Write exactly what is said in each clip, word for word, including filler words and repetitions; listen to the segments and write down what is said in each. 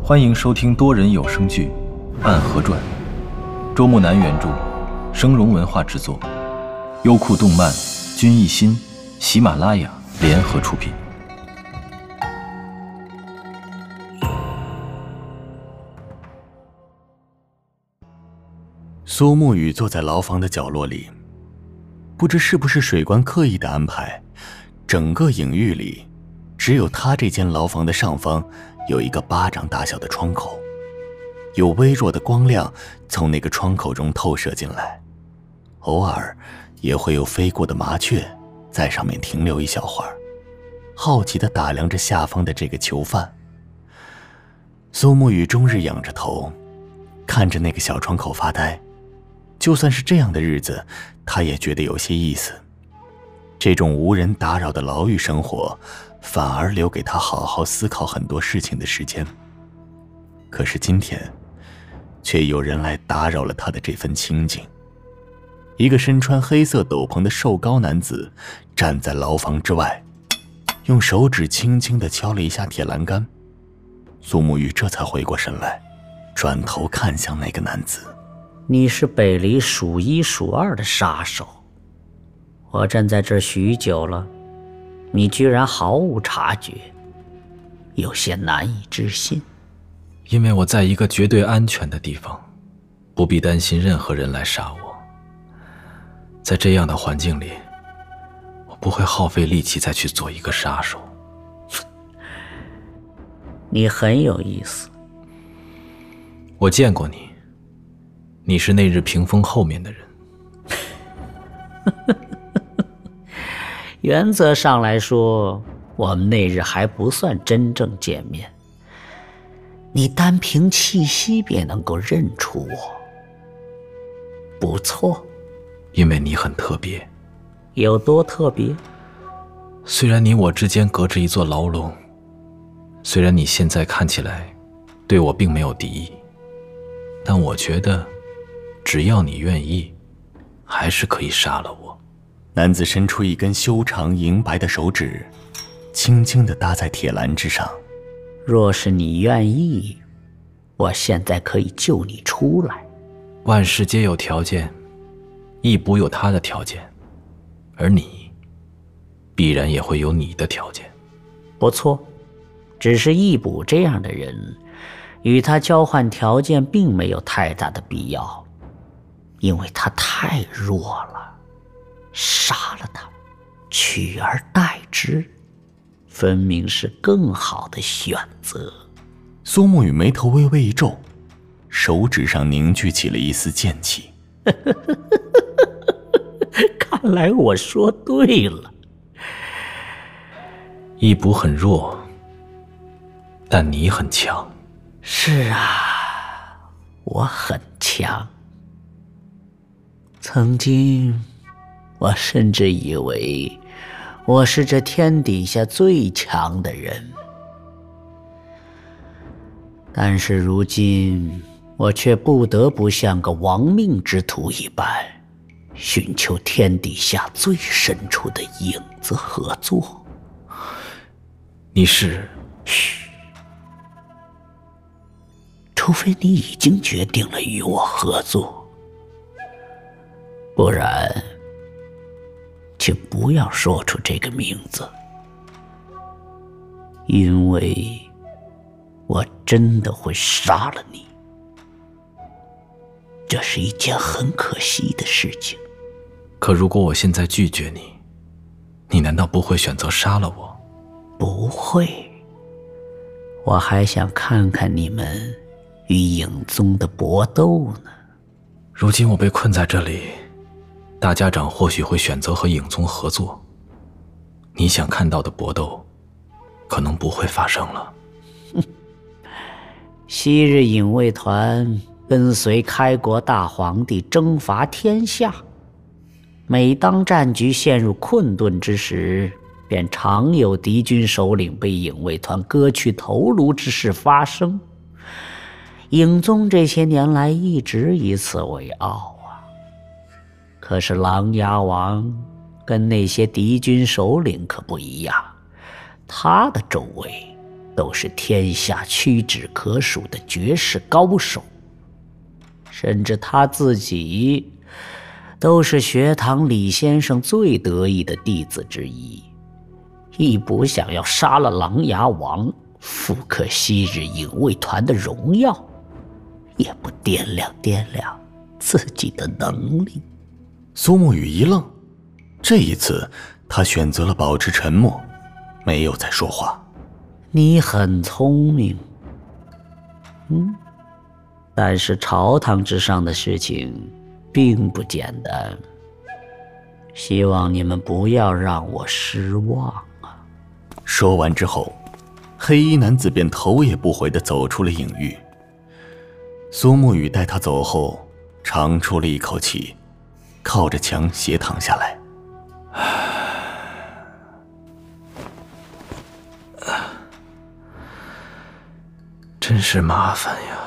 欢迎收听多人有声剧《暗河传》，周木南原著，声荣文化制作，优酷动漫、君艺新、喜马拉雅联合出品。 苏沐雨坐在牢房的角落里，不知是不是水官刻意的安排，整个影域里只有他这间牢房的上方有一个巴掌大小的窗口，有微弱的光亮从那个窗口中透射进来，偶尔也会有飞过的麻雀在上面停留一小会儿，好奇地打量着下方的这个囚犯。苏沐雨终日仰着头看着那个小窗口发呆，就算是这样的日子他也觉得有些意思，这种无人打扰的牢狱生活反而留给他好好思考很多事情的时间。可是今天却有人来打扰了他的这份清静。一个身穿黑色斗篷的瘦高男子站在牢房之外，用手指轻轻地敲了一下铁栏杆。苏沐雨这才回过神来，转头看向那个男子。 你是北离数一数二的杀手，我站在这儿许久了，你居然毫无察觉，有些难以置信。 因为我在一个绝对安全的地方，不必担心任何人来杀我。在这样的环境里，我不会耗费力气再去做一个杀手。 你很有意思。 我见过你，你是那日屏风后面的人。 原则上来说，我们那日还不算真正见面，你单凭气息便能够认出我，不错。 因为你很特别。 有多特别？ 虽然你我之间隔着一座牢笼，虽然你现在看起来对我并没有敌意，但我觉得只要你愿意，还是可以杀了我。 男子伸出一根修长银白的手指，轻轻地搭在铁栏之上。 若是你愿意，我现在可以救你出来。 万事皆有条件，义卜有他的条件，而你必然也会有你的条件。 不错，只是义卜这样的人，与他交换条件并没有太大的必要，因为他太弱了。杀了他，取而代之，分明是更好的选择。 苏沐雨眉头微微一皱，手指上凝聚起了一丝剑气。 看来我说对了。 义卜很弱，但你很强。 是啊，我很强。曾经我甚至以为我是这天底下最强的人，但是如今我却不得不像个亡命之徒一般，寻求天底下最深处的影子合作。 你是？ 嘘，除非你已经决定了与我合作，不然请不要说出这个名字，因为我真的会杀了你。这是一件很可惜的事情。 可如果我现在拒绝你，你难道不会选择杀了我？ 不会，我还想看看你们与影宗的搏斗呢。 如今我被困在这里，大家长或许会选择和影宗合作，你想看到的搏斗可能不会发生了。 昔日影卫团跟随开国大皇帝征伐天下，每当战局陷入困顿之时，便常有敌军首领被影卫团割去头颅之事发生。影宗这些年来一直以此为傲啊。可是琅琊王跟那些敌军首领可不一样，他的周围都是天下屈指可数的绝世高手，甚至他自己都是学堂李先生最得意的弟子之一。义卜想要杀了琅琊王，复刻昔日影卫团的荣耀，也不掂量掂量自己的能力。 苏沐雨一愣，这一次他选择了保持沉默，没有再说话。 你很聪明，嗯，但是朝堂之上的事情并不简单，希望你们不要让我失望啊。 说完之后，黑衣男子便头也不回地走出了影域。苏沐雨待他走后，长出了一口气，靠着墙斜躺下来。 真是麻烦呀。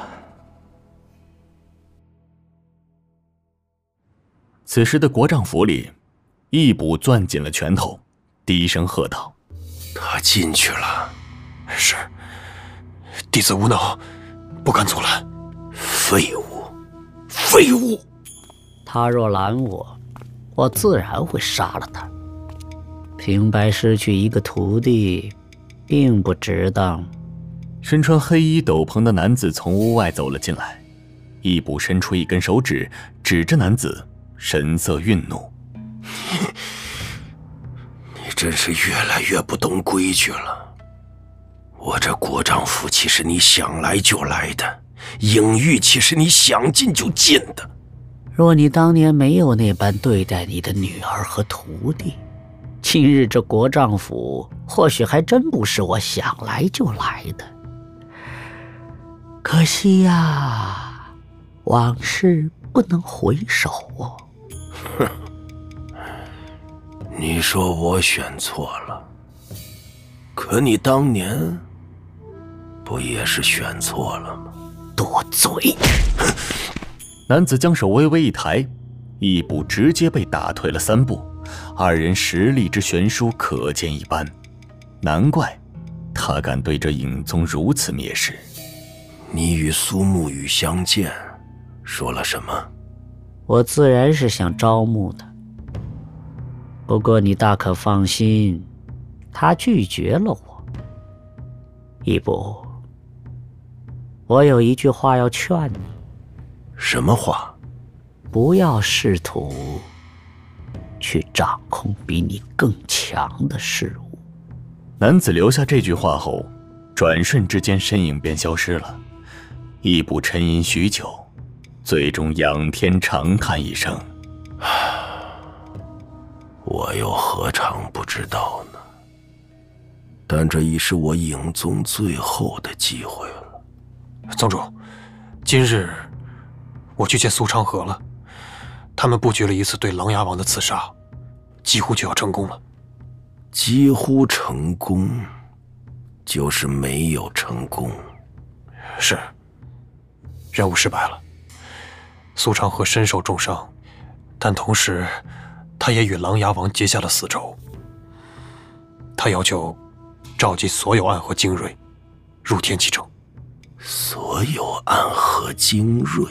此时的国丈府里，义卜攥紧了拳头，低声喝道：“ 他进去了。”“是，弟子无能，不敢阻拦。”“废物，废物！”“ 他若拦我，我自然会杀了他。平白失去一个徒弟，并不值当。” 身穿黑衣斗篷的男子从屋外走了进来，义卜伸出一根手指，指着男子，神色愠怒：“ 你真是越来越不懂规矩了。我这国丈府岂是你想来就来的，影域岂是你想进就进的。 若你当年没有那般对待你的女儿和徒弟，今日这国丈府或许还真不是我想来就来的。可惜呀，往事不能回首哦。”“ 哼，你说我选错了，可你当年不也是选错了吗？”“ 多嘴！” 男子将手微微一抬，义卜直接被打退了三步，二人实力之悬殊可见一斑。难怪他敢对这影宗如此蔑视。“ 你与苏沐雨相见，说了什么？”“ 我自然是想招募的，不过你大可放心，他拒绝了我。义卜，我有一句话要劝你。”“ 什么话？”“ 不要试图去掌控比你更强的事物。” 男子留下这句话后，转瞬之间身影便消失了。义卜沉吟许久，最终仰天长叹一声：“ 我又何尝不知道呢？但这已是我影宗最后的机会了。”“ 宗主，今日我去见苏昌河了，他们布局了一次对琅琊王的刺杀，几乎就要成功了。”“ 几乎成功，就是没有成功。”“ 是，任务失败了。苏昌河身受重伤，但同时他也与琅琊王结下了死仇。他要求召集所有暗河精锐入天启城。”“ 所有暗河精锐？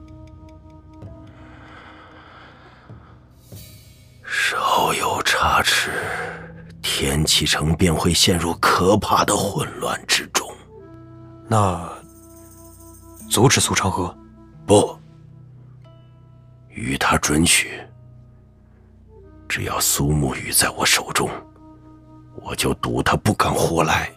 稍有差池，天启城便会陷入可怕的混乱之中。”“ 那阻止苏昌河？”“ 不，与他准许。只要苏沐雨在我手中，我就赌他不敢活来。”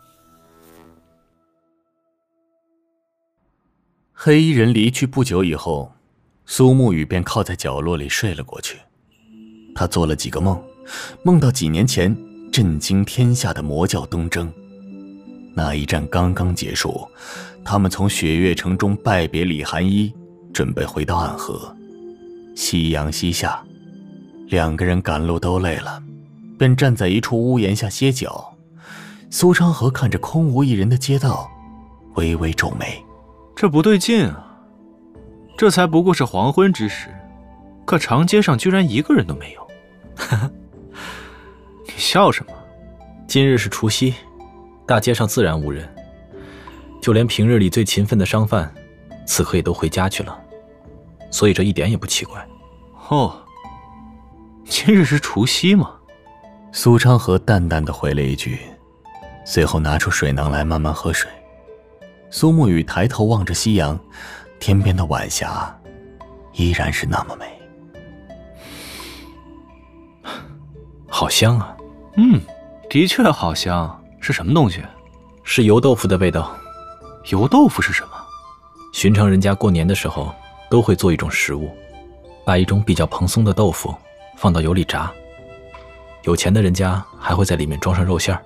黑衣人离去不久以后，苏沐雨便靠在角落里睡了过去。他做了几个梦，梦到几年前震惊天下的魔教东征。那一战刚刚结束，他们从雪月城中拜别李寒衣，准备回到暗河。夕阳西下，两个人赶路都累了，便站在一处屋檐下歇脚。苏昌河看着空无一人的街道，微微皱眉：“ 这不对劲啊！这才不过是黄昏之时，可长街上居然一个人都没有。”“你笑什么？今日是除夕， 大街上自然无人，就连平日里最勤奋的商贩，此刻也都回家去了，所以这一点也不奇怪。 哦，今日是除夕吗？苏昌河淡淡的回了一句，随后拿出水囊来慢慢喝水。苏沐雨抬头望着夕阳，天边的晚霞依然是那么美。 好香啊！ 嗯，的确好香。是什么东西？ 是油豆腐的味道。 油豆腐是什么？ 寻常人家过年的时候都会做一种食物，把一种比较蓬松的豆腐放到油里炸，有钱的人家还会在里面装上肉馅儿。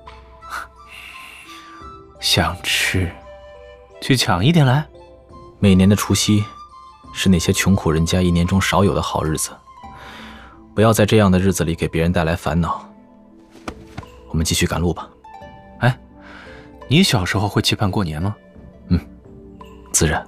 想吃，去抢一点来。 每年的除夕是那些穷苦人家一年中少有的好日子，不要在这样的日子里给别人带来烦恼。我们继续赶路吧。 哎，你小时候会期盼过年吗？ 嗯，自然。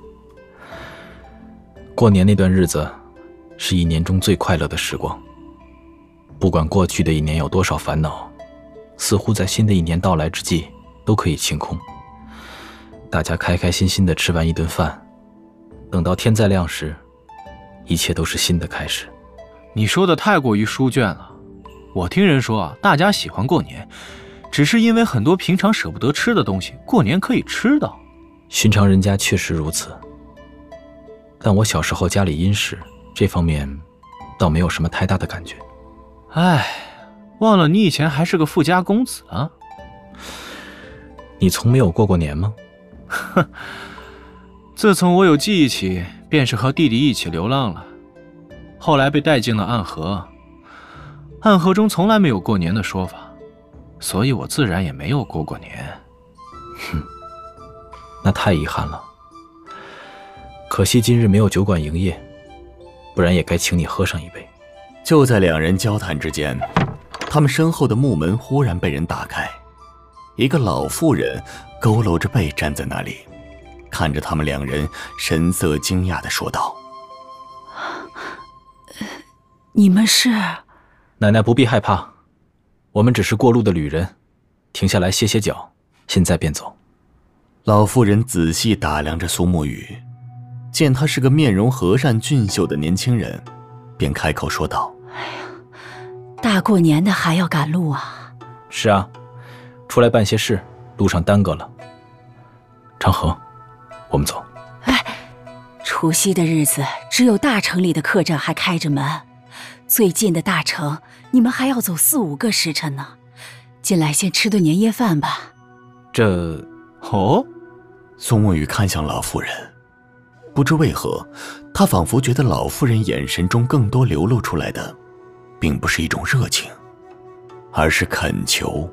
过年那段日子是一年中最快乐的时光，不管过去的一年有多少烦恼，似乎在新的一年到来之际都可以清空。大家开开心心地吃完一顿饭，等到天再亮时，一切都是新的开始。 你说的太过于书卷了。我听人说啊，大家喜欢过年，只是因为很多平常舍不得吃的东西，过年可以吃到。 寻常人家确实如此，但我小时候家里殷实，这方面倒没有什么太大的感觉。 唉，忘了你以前还是个富家公子啊。 你从没有过过年吗？ 哼，自从我有记忆起，便是和弟弟一起流浪了，后来被带进了暗河。暗河中从来没有过年的说法，所以我自然也没有过过年。 哼，那太遗憾了。可惜今日没有酒馆营业，不然也该请你喝上一杯。 就在两人交谈之间，他们身后的木门忽然被人打开，一个老妇人佝偻着背站在那里，看着他们两人，神色惊讶地说道：“ 你们是？” 奶奶不必害怕，我们只是过路的旅人，停下来歇歇脚，现在便走。 老妇人仔细打量着苏沐雨，见他是个面容和善俊秀的年轻人，便开口说道：“ 哎呀，大过年的还要赶路啊？”“ 是啊，出来办些事，路上耽搁了。长河，我们走。”“ 哎，除夕的日子，只有大城里的客栈还开着门，最近的大城，你们还要走四五个时辰呢。进来先吃顿年夜饭吧。”“ 这…… 哦。” 苏沐雨看向老妇人，不知为何，他仿佛觉得老妇人眼神中更多流露出来的，并不是一种热情，而是恳求。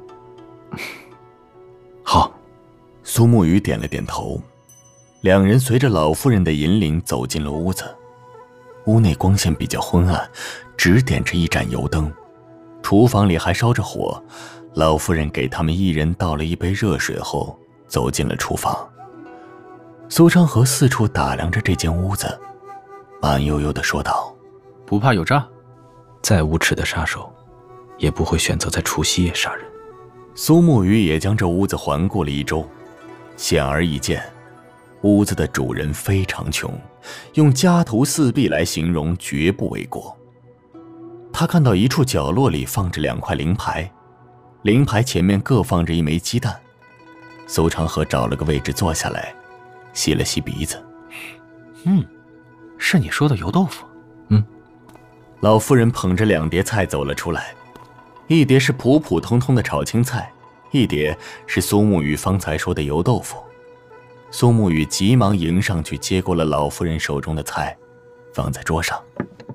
好， 苏沐雨点了点头，两人随着老妇人的引领走进了屋子。屋内光线比较昏暗，只点着一盏油灯，厨房里还烧着火。老妇人给他们一人倒了一杯热水后，走进了厨房。苏昌河四处打量着这间屋子，慢悠悠地说道：“ 不怕有诈？ 再无耻的杀手，也不会选择在除夕夜杀人。” 苏沐雨也将这屋子环顾了一周，显而易见，屋子的主人非常穷，用家徒四壁来形容绝不为过。他看到一处角落里放着两块灵牌，灵牌前面各放着一枚鸡蛋。苏长河找了个位置坐下来，吸了吸鼻子。 嗯，是你说的油豆腐。 嗯。 老妇人捧着两碟菜走了出来，一碟是普普通通的炒青菜，一碟是苏沐雨方才说的油豆腐。苏沐雨急忙迎上去接过了老妇人手中的菜，放在桌上。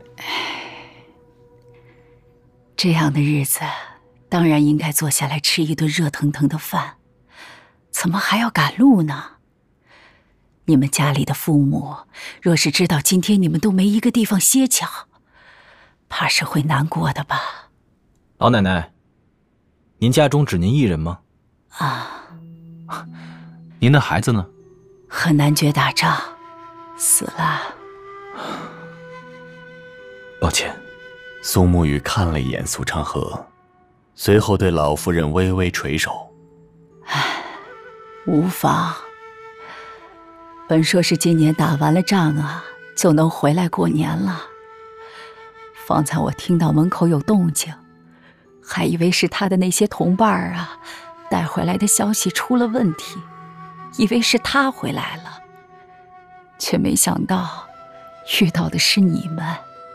这样的日子，当然应该坐下来吃一顿热腾腾的饭，怎么还要赶路呢？你们家里的父母，若是知道今天你们都没一个地方歇脚，怕是会难过的吧？ 老奶奶，您家中只您一人吗？ 啊， 您的孩子呢？ 和男爵打仗，死了。 抱歉。 苏沐雨看了一眼苏长河，随后对老夫人微微垂首。 无妨。本说是今年打完了仗啊，就能回来过年了。方才我听到门口有动静，还以为是他的那些同伴儿啊带回来的消息出了问题，以为是他回来了，却没想到遇到的是你们。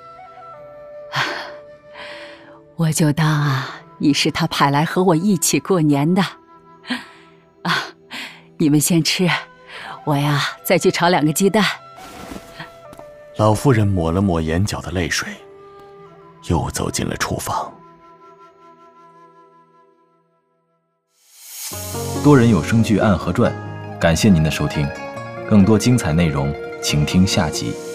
我就当啊，你是他派来和我一起过年的。啊，你们先吃，我呀再去炒两个鸡蛋。 老妇人抹了抹眼角的泪水，又走进了厨房。 多人有声剧《暗河传》，感谢您的收听，更多精彩内容，请听下集。